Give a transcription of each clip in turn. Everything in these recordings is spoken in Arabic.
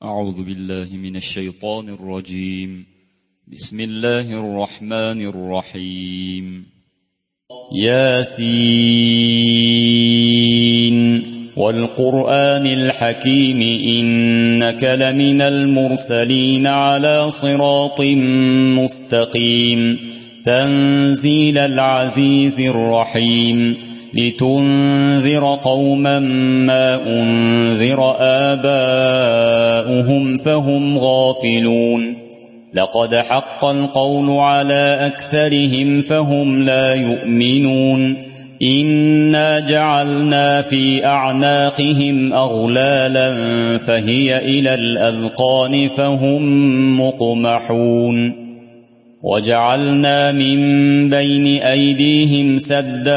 أعوذ بالله من الشيطان الرجيم. بسم الله الرحمن الرحيم. ياسين والقرآن الحكيم إنك لمن المرسلين على صراط مستقيم تنزيل العزيز الرحيم لتنذر قوما ما أنذر آباؤهم فهم غافلون لقد حق القول على أكثرهم فهم لا يؤمنون إنا جعلنا في أعناقهم أغلالا فهي إلى الأذقان فهم مقمحون وجعلنا من بين أيديهم سدا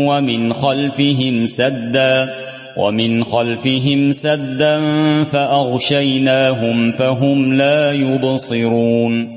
ومن خلفهم سدا فأغشيناهم فهم لا يبصرون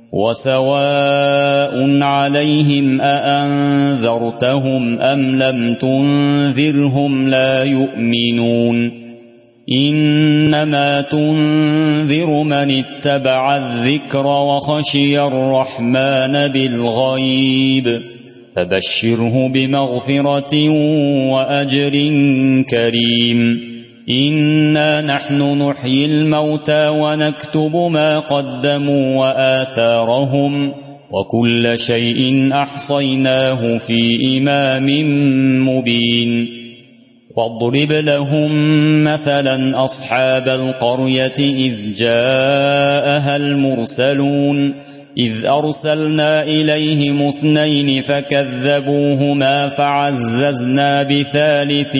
وسواء عليهم أأنذرتهم أم لم تنذرهم لا يؤمنون إنما تنذر من اتبع الذكر وخشي الرحمن بالغيب فبشره بمغفرة وأجر كريم إنا نحن نحيي الموتى ونكتب ما قدموا وآثارهم وكل شيء أحصيناه في إمام مبين واضرب لهم مثلا أصحاب القرية إذ جاءها المرسلون إذ أرسلنا إليهم 2 فكذبوهما فعززنا بثالث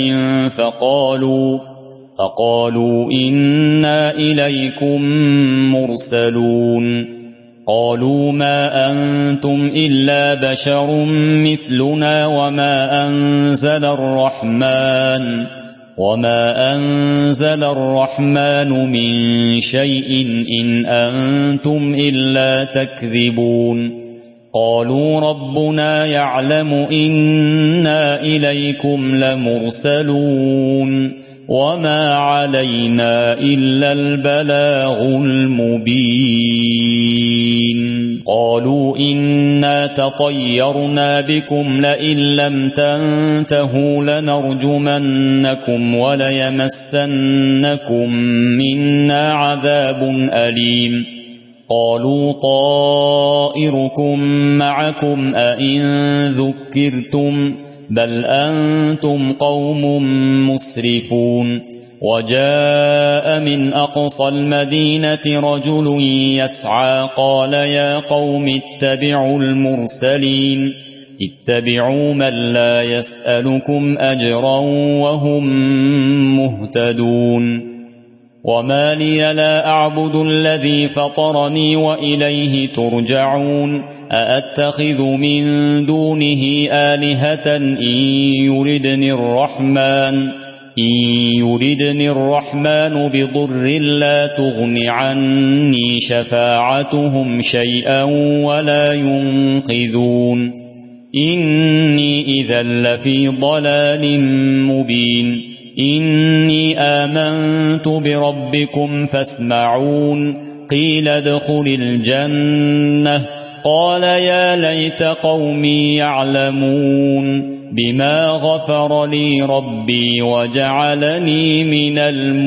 فقالوا إنا إليكم مرسلون قالوا ما أنتم إلا بشر مثلنا وما أنزل الرحمن من شيء إن أنتم إلا تكذبون قالوا ربنا يعلم إنا إليكم لمرسلون وما علينا إلا البلاغ المبين قالوا إنا تطيرنا بكم لئن لم تنتهوا لنرجمنكم وليمسنكم منا عذاب أليم قالوا طائركم معكم أئن ذكرتم بل أنتم قوم مسرفون وجاء من أقصى المدينة رجل يسعى قال يا قوم اتبعوا المرسلين اتبعوا من لا يسألكم أجرا وهم مهتدون وما لي لا أعبد الذي فطرني وإليه ترجعون أأتخذ من دونه آلهة إن يردني الرحمن بضر لا تغن عني شفاعتهم شيئا ولا ينقذون إني إذا لفي ضلال مبين إني آمنت بربكم فاسمعون قيل ادخل الجنة قال يا ليت قومي يعلمون بما غفر لي ربي وجعلني من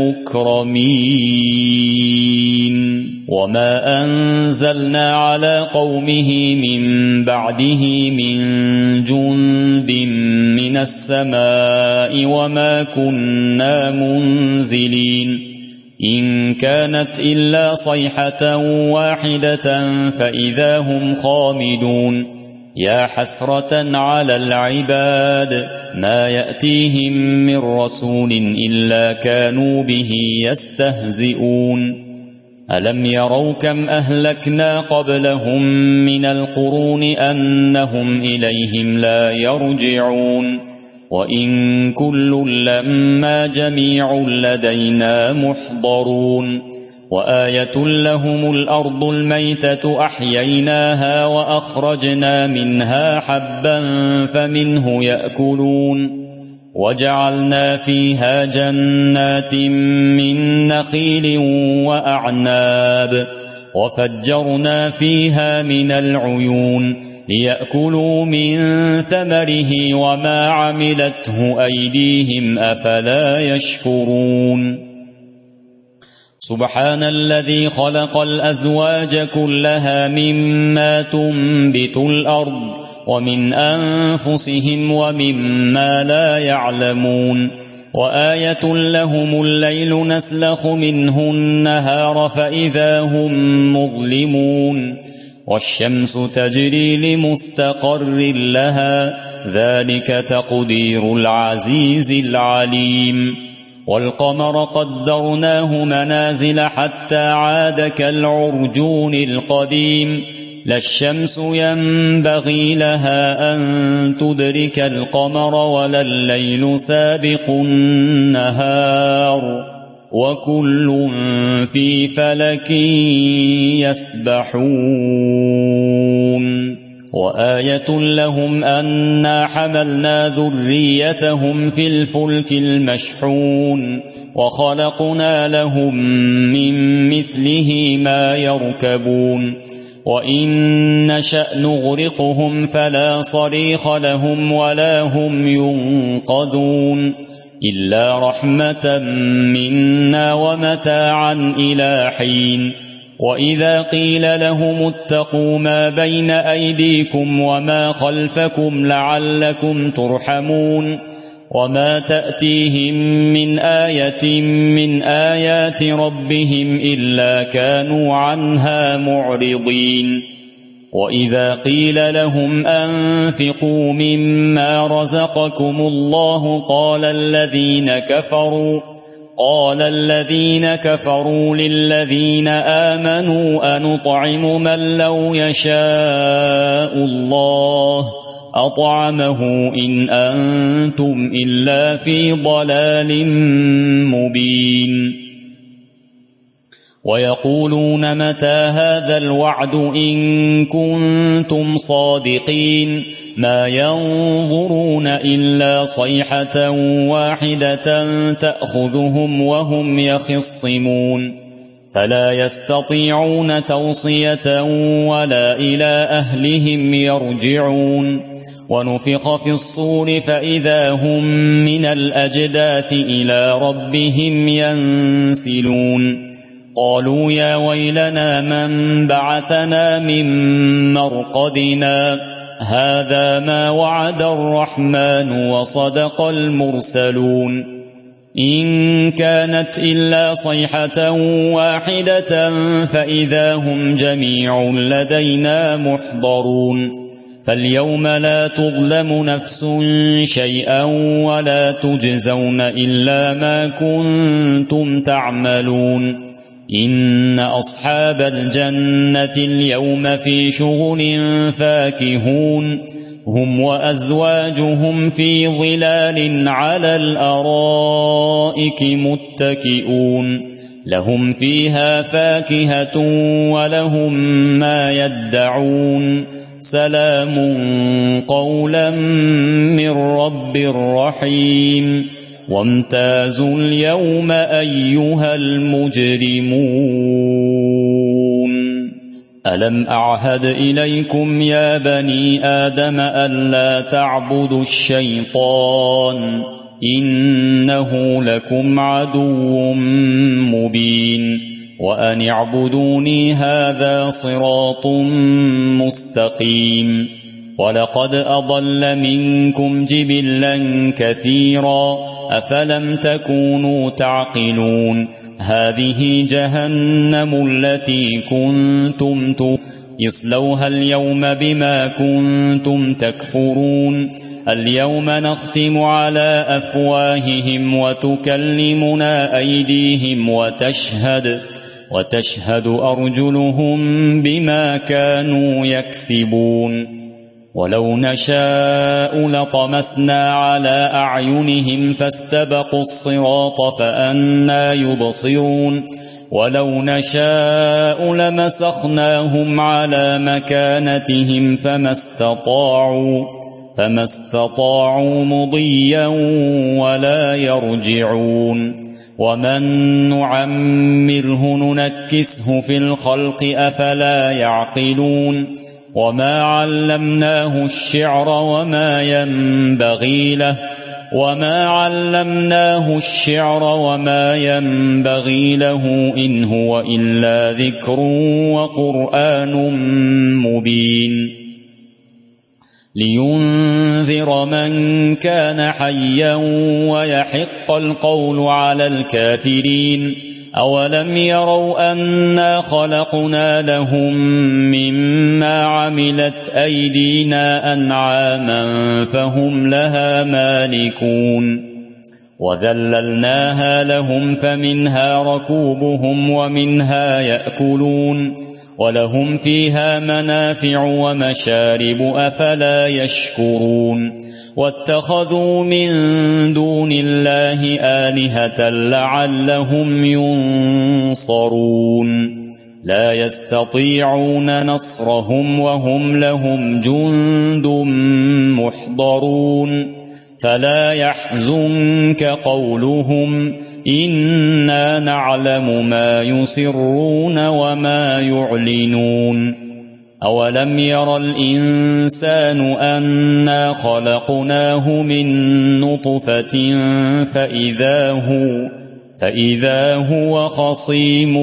المكرمين وما أنزلنا على قومه من بعده من جند من السماء وما كنا منزلين إن كانت إلا صيحة واحدة فإذا هم خامدون يا حسرة على العباد ما يأتيهم من رسول إلا كانوا به يستهزئون ألم يروا كم أهلكنا قبلهم من القرون أنهم إليهم لا يرجعون وإن كل لما جميع لدينا محضرون وآية لهم الأرض الميتة أحييناها وأخرجنا منها حبا فمنه يأكلون وجعلنا فيها جنات من نخيل وأعناب وفجرنا فيها من العيون ليأكلوا من ثمره وما عملته أيديهم أفلا يشكرون سبحان الذي خلق الأزواج كلها مما تنبت الأرض ومن أنفسهم ومما لا يعلمون وآية لهم الليل نسلخ منه النهار فإذا هم مظلمون والشمس تجري لمستقر لها ذلك تقدير العزيز العليم والقمر قدرناه منازل حتى عاد كالعرجون القديم لا الشمس ينبغي لها أن تدرك القمر ولا الليل سابق النهار وكل في فلك يسبحون وآية لهم أنا حملنا ذريتهم في الفلك المشحون وخلقنا لهم من مثله ما يركبون وإن نشأ نغرقهم فلا صريخ لهم ولا هم ينقذون إلا رحمة منا ومتاعا إلى حين وإذا قيل لهم اتقوا ما بين أيديكم وما خلفكم لعلكم ترحمون وما تأتيهم من آية من آيات ربهم إلا كانوا عنها معرضين وإذا قيل لهم أنفقوا مما رزقكم الله قال الذين كفروا للذين آمنوا أنطعم من لو يشاء الله أطعمه إن أنتم إلا في ضلال مبين ويقولون متى هذا الوعد إن كنتم صادقين ما ينظرون إلا صيحة واحدة تأخذهم وهم يخصمون فلا يستطيعون توصية ولا إلى أهلهم يرجعون ونفخ في الصور فإذا هم من الأجداث إلى ربهم ينسلون قالوا يا ويلنا من بعثنا من مرقدنا هذا ما وعد الرحمن وصدق المرسلون إن كانت إلا صيحة واحدة فإذا هم جميع لدينا محضرون فاليوم لا تظلم نفس شيئا ولا تجزون إلا ما كنتم تعملون إن أصحاب الجنة اليوم في شغل فاكهون هم وأزواجهم في ظلال على الأرائك متكئون لهم فيها فاكهة ولهم ما يدعون سلام قولا من رب رحيم وامتازوا اليوم أيها المجرمون ألم أعهد إليكم يا بني آدم ألا تعبدوا الشيطان إنه لكم عدو مبين وأن اعبدوني هذا صراط مستقيم ولقد أضل منكم جبلا كثيرا أفلم تكونوا تعقلون هذه جهنم التي كنتم اصلوها اليوم بما كنتم تكفرون اليوم نختم على أفواههم وتكلمنا أيديهم وتشهد أرجلهم بما كانوا يكسبون ولو نشاء لطمسنا على أعينهم فاستبقوا الصراط فأنى يبصرون ولو نشاء لمسخناهم على مكانتهم فما فما استطاعوا مضيا ولا يرجعون ومن نعمره ننكسه في الخلق أفلا يعقلون وما علمناه الشعر وما ينبغي له إن هو إلا ذكر وقرآن مبين لينذر من كان حيا ويحق القول على الكافرين أولم يروا أنا خلقنا لهم مما عملت أيدينا أنعاما فهم لها مالكون وذللناها لهم فمنها ركوبهم ومنها يأكلون ولهم فيها منافع ومشارب أفلا يشكرون واتخذوا من دون الله آلهة لعلهم ينصرون لا يستطيعون نصرهم وهم لهم جند محضرون فلا يحزنك قولهم إنا نعلم ما يسرون وما يعلنون أولم ير الإنسان أنا خلقناه من نطفة فإذا هو خصيم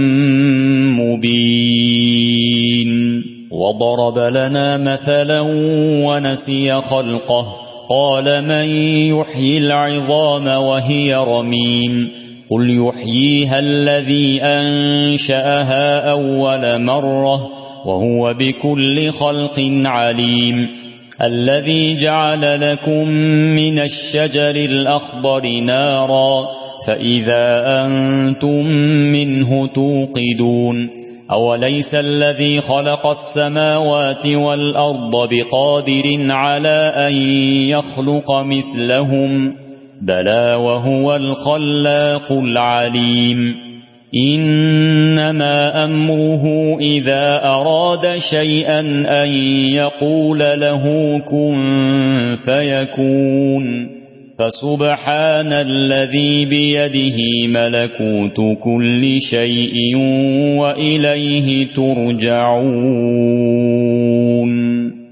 مبين وضرب لنا مثلا ونسي خلقه قال من يحيي العظام وهي رميم قل يحييها الذي أنشأها أول مرة وهو بكل خلق عليم الذي جعل لكم من الشجر الأخضر نارا فإذا أنتم منه توقدون أوليس الذي خلق السماوات والأرض بقادر على أن يخلق مثلهم بلى وهو الخلاق العليم إنما أمره إذا أراد شيئا أن يقول له كن فيكون فسبحان الذي بيده ملكوت كل شيء وإليه ترجعون